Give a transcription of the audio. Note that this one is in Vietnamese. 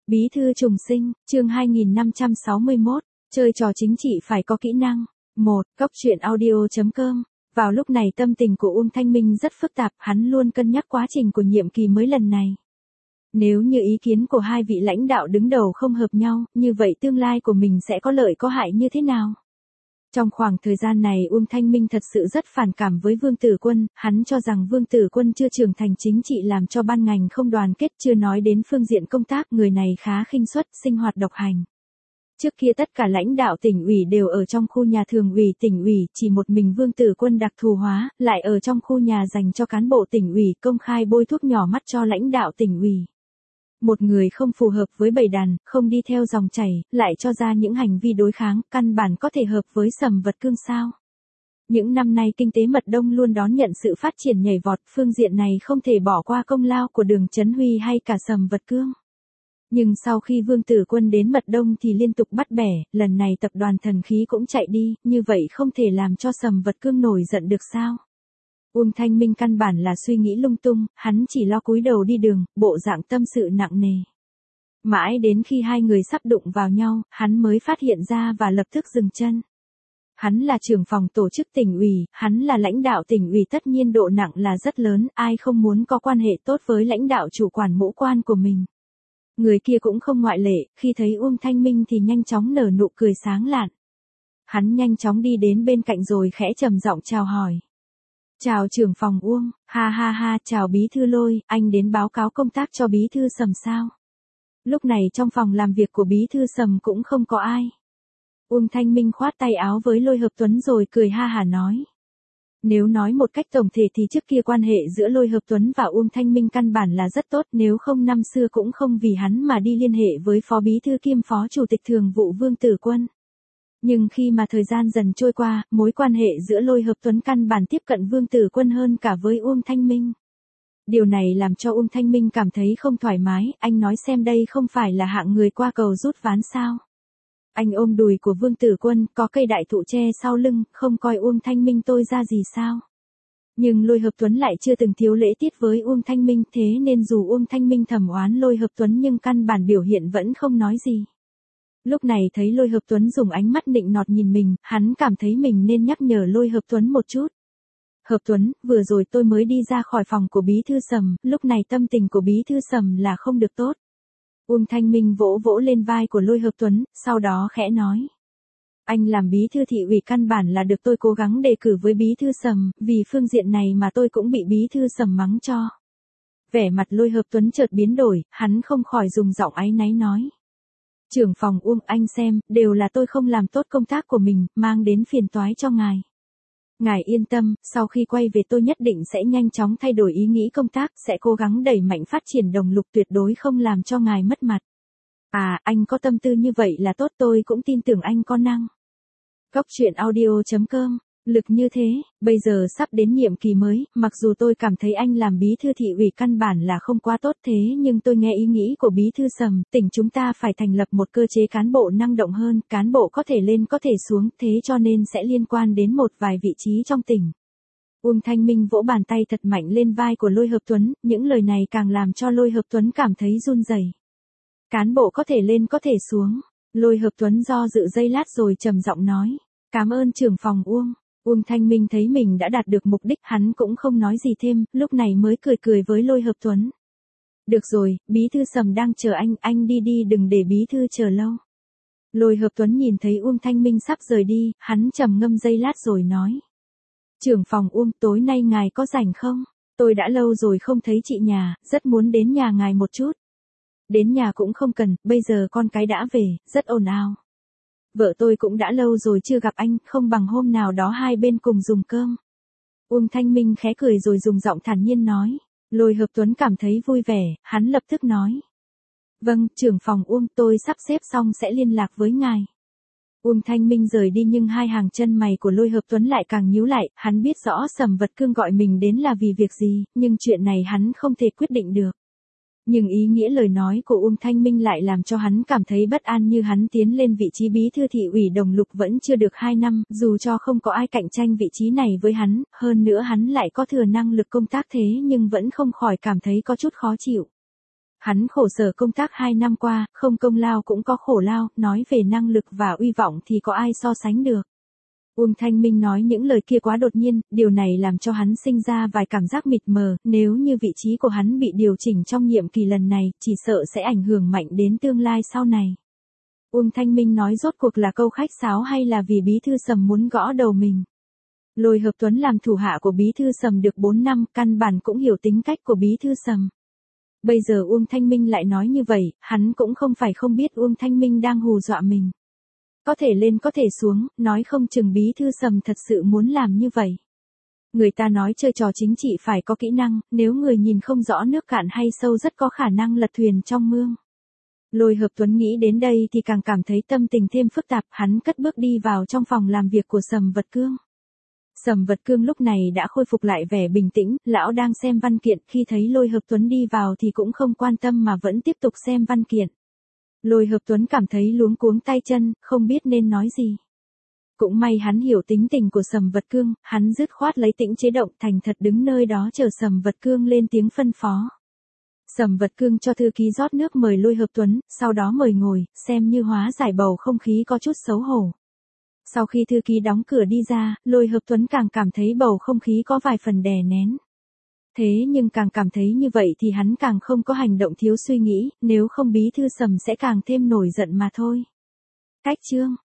Bí thư trùng sinh, chương 2561, chơi trò chính trị phải có kỹ năng. 1. Cốc truyện audio.com. Vào lúc này tâm tình của Uông Thanh Minh rất phức tạp, hắn luôn cân nhắc quá trình của nhiệm kỳ mới lần này. Nếu như ý kiến của hai vị lãnh đạo đứng đầu không hợp nhau, như vậy tương lai của mình sẽ có lợi có hại như thế nào? Trong khoảng thời gian này Uông Thanh Minh thật sự rất phản cảm với Vương Tử Quân, hắn cho rằng Vương Tử Quân chưa trưởng thành chính trị làm cho ban ngành không đoàn kết, chưa nói đến phương diện công tác, người này khá khinh suất, sinh hoạt độc hành. Trước kia tất cả lãnh đạo tỉnh ủy đều ở trong khu nhà thường ủy tỉnh ủy, chỉ một mình Vương Tử Quân đặc thù hóa, lại ở trong khu nhà dành cho cán bộ tỉnh ủy, công khai bôi thuốc nhỏ mắt cho lãnh đạo tỉnh ủy. Một người không phù hợp với bầy đàn, không đi theo dòng chảy, lại cho ra những hành vi đối kháng, căn bản có thể hợp với Sầm Vật Cương sao? Những năm nay kinh tế Mật Đông luôn đón nhận sự phát triển nhảy vọt, phương diện này không thể bỏ qua công lao của Đường Chấn Huy hay cả Sầm Vật Cương. Nhưng sau khi Vương Tử Quân đến Mật Đông thì liên tục bắt bẻ, lần này tập đoàn Thần Khí cũng chạy đi, như vậy không thể làm cho Sầm Vật Cương nổi giận được sao? Uông Thanh Minh căn bản là suy nghĩ lung tung, hắn chỉ lo cúi đầu đi đường, bộ dạng tâm sự nặng nề. Mãi đến khi hai người sắp đụng vào nhau, hắn mới phát hiện ra và lập tức dừng chân. Hắn là trưởng phòng tổ chức tỉnh ủy, hắn là lãnh đạo tỉnh ủy, tất nhiên độ nặng là rất lớn, ai không muốn có quan hệ tốt với lãnh đạo chủ quản mũ quan của mình. Người kia cũng không ngoại lệ, khi thấy Uông Thanh Minh thì nhanh chóng nở nụ cười sáng lạn. Hắn nhanh chóng đi đến bên cạnh rồi khẽ trầm giọng chào hỏi. Chào trưởng phòng Uông, ha ha ha, chào bí thư Lôi, anh đến báo cáo công tác cho bí thư Sầm sao? Lúc này trong phòng làm việc của bí thư Sầm cũng không có ai. Uông Thanh Minh khoát tay áo với Lôi Hợp Tuấn rồi cười ha hả nói. Nếu nói một cách tổng thể thì trước kia quan hệ giữa Lôi Hợp Tuấn và Uông Thanh Minh căn bản là rất tốt, nếu không năm xưa cũng không vì hắn mà đi liên hệ với phó bí thư kiêm phó chủ tịch thường vụ Vương Tử Quân. Nhưng khi mà thời gian dần trôi qua, mối quan hệ giữa Lôi Hợp Tuấn căn bản tiếp cận Vương Tử Quân hơn cả với Uông Thanh Minh. Điều này làm cho Uông Thanh Minh cảm thấy không thoải mái, anh nói xem đây không phải là hạng người qua cầu rút ván sao. Anh ôm đùi của Vương Tử Quân, có cây đại thụ che sau lưng, không coi Uông Thanh Minh tôi ra gì sao. Nhưng Lôi Hợp Tuấn lại chưa từng thiếu lễ tiết với Uông Thanh Minh, thế nên dù Uông Thanh Minh thầm oán Lôi Hợp Tuấn nhưng căn bản biểu hiện vẫn không nói gì. Lúc này thấy Lôi Hợp Tuấn dùng ánh mắt nịnh nọt nhìn mình, hắn cảm thấy mình nên nhắc nhở Lôi Hợp Tuấn một chút. Hợp Tuấn, vừa rồi tôi mới đi ra khỏi phòng của bí thư Sầm, lúc này tâm tình của bí thư Sầm là không được tốt. Uông Thanh Minh vỗ vỗ lên vai của Lôi Hợp Tuấn, sau đó khẽ nói. Anh làm bí thư thị ủy căn bản là được tôi cố gắng đề cử với bí thư Sầm, vì phương diện này mà tôi cũng bị bí thư Sầm mắng cho. Vẻ mặt Lôi Hợp Tuấn chợt biến đổi, hắn không khỏi dùng giọng áy náy nói. Trưởng phòng Uông, anh xem, đều là tôi không làm tốt công tác của mình, mang đến phiền toái cho ngài. Ngài yên tâm, sau khi quay về tôi nhất định sẽ nhanh chóng thay đổi ý nghĩ công tác, sẽ cố gắng đẩy mạnh phát triển Đồng Lục, tuyệt đối không làm cho ngài mất mặt. À, anh có tâm tư như vậy là tốt, tôi cũng tin tưởng anh có năng. Cốc truyện audio.com. Lực như thế, bây giờ sắp đến nhiệm kỳ mới, mặc dù tôi cảm thấy anh làm bí thư thị ủy căn bản là không quá tốt, thế nhưng tôi nghe ý nghĩ của bí thư Sầm, tỉnh chúng ta phải thành lập một cơ chế cán bộ năng động hơn, cán bộ có thể lên có thể xuống, thế cho nên sẽ liên quan đến một vài vị trí trong tỉnh. Uông Thanh Minh vỗ bàn tay thật mạnh lên vai của Lôi Hợp Tuấn, những lời này càng làm cho Lôi Hợp Tuấn cảm thấy run rẩy. Cán bộ có thể lên có thể xuống. Lôi Hợp Tuấn do dự giây lát rồi trầm giọng nói. Cảm ơn trưởng phòng Uông. Uông Thanh Minh thấy mình đã đạt được mục đích, hắn cũng không nói gì thêm, lúc này mới cười cười với Lôi Hợp Tuấn. Được rồi, bí thư Sầm đang chờ anh đi đi, đừng để bí thư chờ lâu. Lôi Hợp Tuấn nhìn thấy Uông Thanh Minh sắp rời đi, hắn trầm ngâm giây lát rồi nói. Trưởng phòng Uông, tối nay ngài có rảnh không? Tôi đã lâu rồi không thấy chị nhà, rất muốn đến nhà ngài một chút. Đến nhà cũng không cần, bây giờ con cái đã về, rất ồn ào. Vợ tôi cũng đã lâu rồi chưa gặp anh, không bằng hôm nào đó hai bên cùng dùng cơm. Uông Thanh Minh khẽ cười rồi dùng giọng thản nhiên nói. Lôi Hợp Tuấn cảm thấy vui vẻ, hắn lập tức nói. Vâng, trưởng phòng Uông, tôi sắp xếp xong sẽ liên lạc với ngài. Uông Thanh Minh rời đi nhưng hai hàng chân mày của Lôi Hợp Tuấn lại càng nhíu lại, hắn biết rõ Sầm Vật Cương gọi mình đến là vì việc gì, nhưng chuyện này hắn không thể quyết định được. Nhưng ý nghĩa lời nói của Uông Thanh Minh lại làm cho hắn cảm thấy bất an, như hắn tiến lên vị trí bí thư thị ủy Đồng Lục vẫn chưa được 2 năm, dù cho không có ai cạnh tranh vị trí này với hắn, hơn nữa hắn lại có thừa năng lực công tác thế nhưng vẫn không khỏi cảm thấy có chút khó chịu. Hắn khổ sở công tác 2 năm qua, không công lao cũng có khổ lao, nói về năng lực và uy vọng thì có ai so sánh được. Uông Thanh Minh nói những lời kia quá đột nhiên, điều này làm cho hắn sinh ra vài cảm giác mịt mờ, nếu như vị trí của hắn bị điều chỉnh trong nhiệm kỳ lần này, chỉ sợ sẽ ảnh hưởng mạnh đến tương lai sau này. Uông Thanh Minh nói rốt cuộc là câu khách sáo hay là vì Bí Thư Sầm muốn gõ đầu mình. Lôi Hợp Tuấn làm thủ hạ của Bí Thư Sầm được 4 năm, căn bản cũng hiểu tính cách của Bí Thư Sầm. Bây giờ Uông Thanh Minh lại nói như vậy, hắn cũng không phải không biết Uông Thanh Minh đang hù dọa mình. Có thể lên có thể xuống, nói không chừng Bí Thư Sầm thật sự muốn làm như vậy. Người ta nói chơi trò chính trị phải có kỹ năng, nếu người nhìn không rõ nước cạn hay sâu rất có khả năng lật thuyền trong mương. Lôi Hợp Tuấn nghĩ đến đây thì càng cảm thấy tâm tình thêm phức tạp, hắn cất bước đi vào trong phòng làm việc của Sầm Vật Cương. Sầm Vật Cương lúc này đã khôi phục lại vẻ bình tĩnh, lão đang xem văn kiện, khi thấy Lôi Hợp Tuấn đi vào thì cũng không quan tâm mà vẫn tiếp tục xem văn kiện. Lôi Hợp Tuấn cảm thấy luống cuống tay chân, không biết nên nói gì. Cũng may hắn hiểu tính tình của Sầm Vật Cương, hắn dứt khoát lấy tĩnh chế động, thành thật đứng nơi đó chờ Sầm Vật Cương lên tiếng phân phó. Sầm Vật Cương cho thư ký rót nước mời Lôi Hợp Tuấn, sau đó mời ngồi, xem như hóa giải bầu không khí có chút xấu hổ. Sau khi thư ký đóng cửa đi ra, Lôi Hợp Tuấn càng cảm thấy bầu không khí có vài phần đè nén. Thế nhưng càng cảm thấy như vậy thì hắn càng không có hành động thiếu suy nghĩ, nếu không Bí Thư Sầm sẽ càng thêm nổi giận mà thôi. Cách chương